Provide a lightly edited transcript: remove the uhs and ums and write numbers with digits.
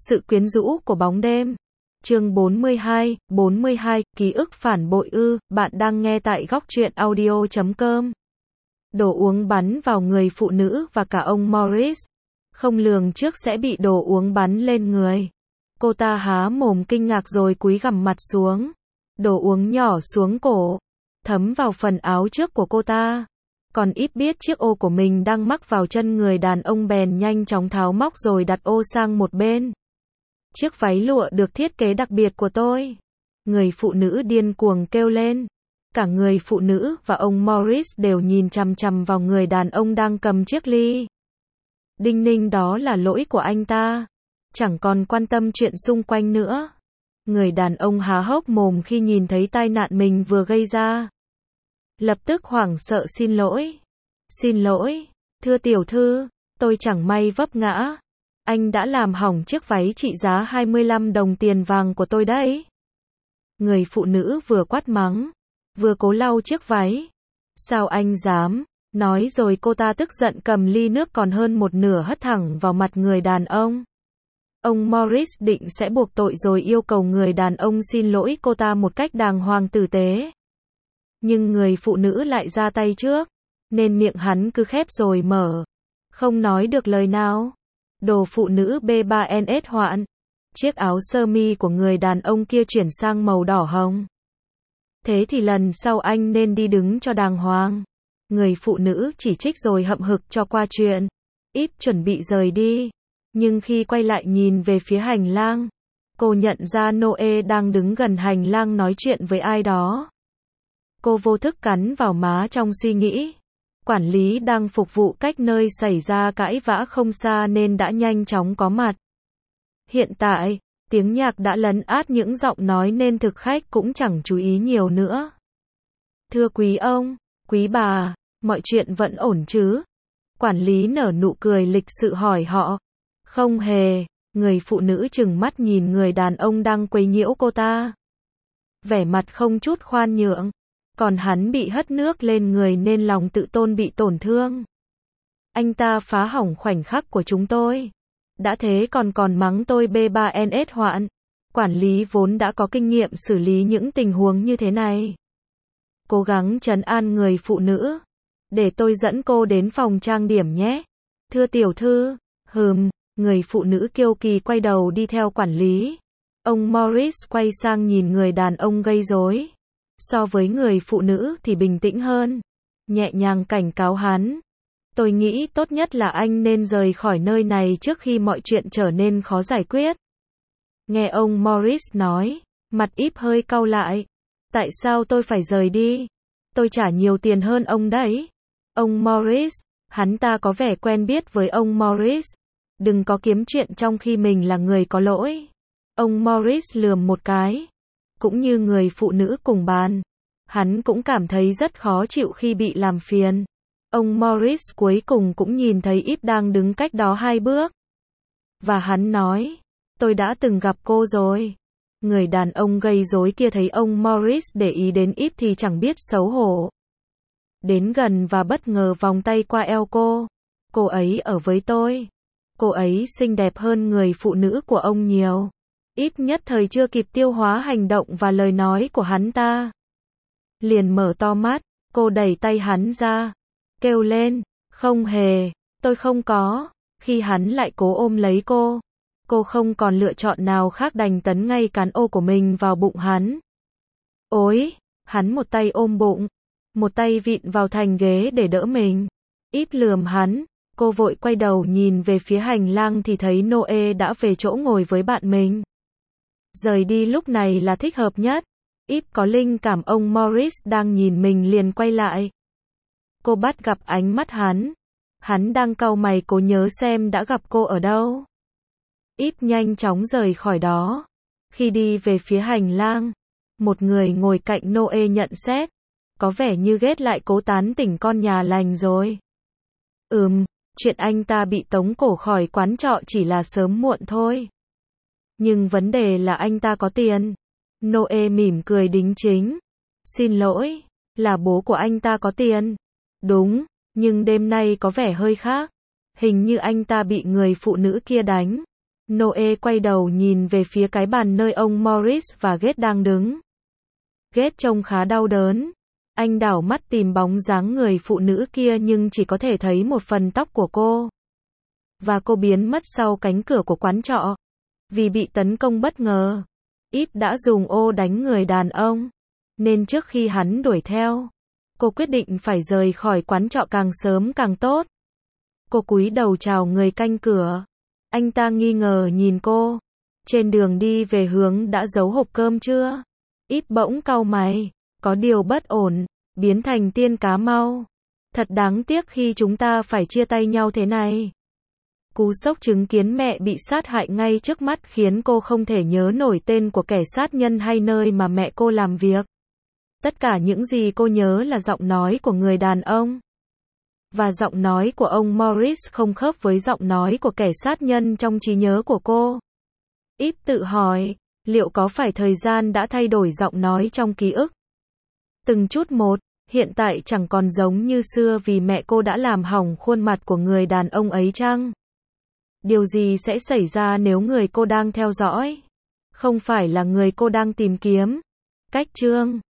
Sự quyến rũ của bóng đêm. Chương 42, ký ức phản bội ư, bạn đang nghe tại góc truyện audio.com. Đồ uống bắn vào người phụ nữ và cả ông Morris. Không lường trước sẽ bị đồ uống bắn lên người. Cô ta há mồm kinh ngạc rồi cúi gằm mặt xuống. Đồ uống nhỏ xuống cổ, thấm vào phần áo trước của cô ta. Còn ít biết chiếc ô của mình đang mắc vào chân người đàn ông bèn nhanh chóng tháo móc rồi đặt ô sang một bên. Chiếc váy lụa được thiết kế đặc biệt của tôi. Người phụ nữ điên cuồng kêu lên. Cả người phụ nữ và ông Morris đều nhìn chằm chằm vào người đàn ông đang cầm chiếc ly. Đinh ninh, đó là lỗi của anh ta. Chẳng còn quan tâm chuyện xung quanh nữa. Người đàn ông há hốc mồm khi nhìn thấy tai nạn mình vừa gây ra. Lập tức hoảng sợ xin lỗi. Xin lỗi, thưa tiểu thư, tôi chẳng may vấp ngã. Anh đã làm hỏng chiếc váy trị giá 25 đồng tiền vàng của tôi đấy. Người phụ nữ vừa quát mắng, vừa cố lau chiếc váy. Sao anh dám? Nói rồi cô ta tức giận cầm ly nước còn hơn một nửa hất thẳng vào mặt người đàn ông. Ông Morris định sẽ buộc tội rồi yêu cầu người đàn ông xin lỗi cô ta một cách đàng hoàng tử tế. Nhưng người phụ nữ lại ra tay trước, nên miệng hắn cứ khép rồi mở, không nói được lời nào. Đồ phụ nữ B3NS hoạn. Chiếc áo sơ mi của người đàn ông kia chuyển sang màu đỏ hồng. Thế thì lần sau anh nên đi đứng cho đàng hoàng. Người phụ nữ chỉ trích rồi hậm hực cho qua chuyện. Ít chuẩn bị rời đi. Nhưng khi quay lại nhìn về phía hành lang, cô nhận ra Noe đang đứng gần hành lang nói chuyện với ai đó. Cô vô thức cắn vào má trong suy nghĩ. Quản lý đang phục vụ cách nơi xảy ra cãi vã không xa nên đã nhanh chóng có mặt. Hiện tại, tiếng nhạc đã lấn át những giọng nói nên thực khách cũng chẳng chú ý nhiều nữa. Thưa quý ông, quý bà, mọi chuyện vẫn ổn chứ? Quản lý nở nụ cười lịch sự hỏi họ. Không hề, người phụ nữ trừng mắt nhìn người đàn ông đang quấy nhiễu cô ta. Vẻ mặt không chút khoan nhượng. Còn hắn bị hất nước lên người nên lòng tự tôn bị tổn thương. Anh ta phá hỏng khoảnh khắc của chúng tôi. Đã thế còn mắng tôi B3NS hoạn. Quản lý vốn đã có kinh nghiệm xử lý những tình huống như thế này. Cố gắng trấn an người phụ nữ. Để tôi dẫn cô đến phòng trang điểm nhé. Thưa tiểu thư. Người phụ nữ kiêu kỳ quay đầu đi theo quản lý. Ông Morris quay sang nhìn người đàn ông gây rối. So với người phụ nữ thì bình tĩnh hơn. Nhẹ nhàng cảnh cáo hắn. Tôi nghĩ tốt nhất là anh nên rời khỏi nơi này trước khi mọi chuyện trở nên khó giải quyết. Nghe ông Morris nói, mặt Íp hơi cau lại. Tại sao tôi phải rời đi? Tôi trả nhiều tiền hơn ông đấy. Ông Morris, hắn ta có vẻ quen biết với ông Morris. Đừng có kiếm chuyện trong khi mình là người có lỗi. Ông Morris lườm một cái. Cũng như người phụ nữ cùng bàn. Hắn cũng cảm thấy rất khó chịu khi bị làm phiền. Ông Morris cuối cùng cũng nhìn thấy Íp đang đứng cách đó 2 bước. Và hắn nói, tôi đã từng gặp cô rồi. Người đàn ông gây rối kia thấy ông Morris để ý đến Íp thì chẳng biết xấu hổ. Đến gần và bất ngờ vòng tay qua eo cô. Cô ấy ở với tôi. Cô ấy xinh đẹp hơn người phụ nữ của ông nhiều. Íp nhất thời chưa kịp tiêu hóa hành động và lời nói của hắn ta. Liền mở to mắt, cô đẩy tay hắn ra. Kêu lên, không hề, tôi không có. Khi hắn lại cố ôm lấy cô không còn lựa chọn nào khác đành tấn ngay cán ô của mình vào bụng hắn. Ôi, hắn một tay ôm bụng, một tay vịn vào thành ghế để đỡ mình. Íp lườm hắn, cô vội quay đầu nhìn về phía hành lang thì thấy Noe đã về chỗ ngồi với bạn mình. Rời đi lúc này là thích hợp nhất. Íp có linh cảm ông Morris đang nhìn mình liền quay lại. Cô bắt gặp ánh mắt hắn. Hắn đang cau mày cố nhớ xem đã gặp cô ở đâu. Íp nhanh chóng rời khỏi đó. Khi đi về phía hành lang, một người ngồi cạnh Noe nhận xét. Có vẻ như ghét lại cố tán tỉnh con nhà lành rồi. Chuyện anh ta bị tống cổ khỏi quán trọ chỉ là sớm muộn thôi. Nhưng vấn đề là anh ta có tiền. Noe mỉm cười đính chính. Xin lỗi, là bố của anh ta có tiền. Đúng, nhưng đêm nay có vẻ hơi khác. Hình như anh ta bị người phụ nữ kia đánh. Noe quay đầu nhìn về phía cái bàn nơi ông Morris và Ghét đang đứng. Ghét trông khá đau đớn. Anh đảo mắt tìm bóng dáng người phụ nữ kia nhưng chỉ có thể thấy một phần tóc của cô. Và cô biến mất sau cánh cửa của quán trọ. Vì bị tấn công bất ngờ, Ip đã dùng ô đánh người đàn ông. Nên trước khi hắn đuổi theo, cô quyết định phải rời khỏi quán trọ càng sớm càng tốt. Cô cúi đầu chào người canh cửa. Anh ta nghi ngờ nhìn cô. Trên đường đi về hướng đã giấu hộp cơm chưa? Ip bỗng cau mày. Có điều bất ổn. Biến thành tiên cá mau. Thật đáng tiếc khi chúng ta phải chia tay nhau thế này. Cú sốc chứng kiến mẹ bị sát hại ngay trước mắt khiến cô không thể nhớ nổi tên của kẻ sát nhân hay nơi mà mẹ cô làm việc. Tất cả những gì cô nhớ là giọng nói của người đàn ông. Và giọng nói của ông Morris không khớp với giọng nói của kẻ sát nhân trong trí nhớ của cô. Ip tự hỏi, liệu có phải thời gian đã thay đổi giọng nói trong ký ức? Từng chút một, hiện tại chẳng còn giống như xưa vì mẹ cô đã làm hỏng khuôn mặt của người đàn ông ấy chăng? Điều gì sẽ xảy ra nếu người cô đang theo dõi không phải là người cô đang tìm kiếm? Cách chương